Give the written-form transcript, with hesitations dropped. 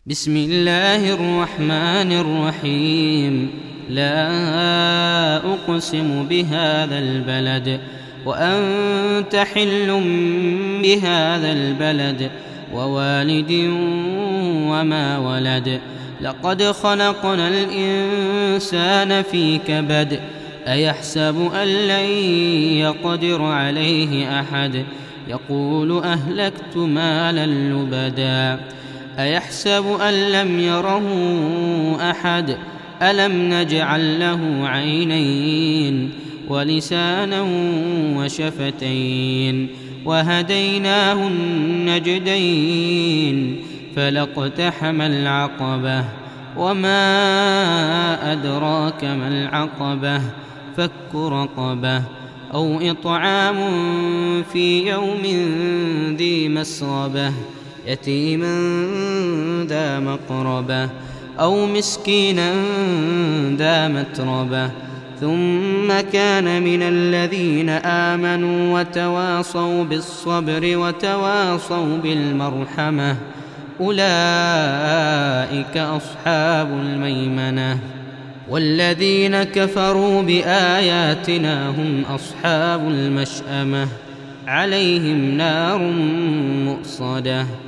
بسم الله الرحمن الرحيم. لا أقسم بهذا البلد وأنت حل بهذا البلد ووالد وما ولد. لقد خلقنا الإنسان في كبد. أيحسب أن لن يقدر عليه أحد. يقول أهلكت مالا لبدا. أيحسب أن لم يره أحد. ألم نجعل له عينين ولسانا وشفتين وهديناه النجدين فلاقتحم العقبة وما أدراك ما العقبة فك رقبة أو إطعام في يوم ذي مسغبة يتيما ذا مقربة أو مسكينا ذا متربة ثم كان من الذين آمنوا وتواصوا بالصبر وتواصوا بالمرحمة أولئك أصحاب الميمنة. والذين كفروا بآياتنا هم أصحاب المشأمة عليهم نار مؤصدة.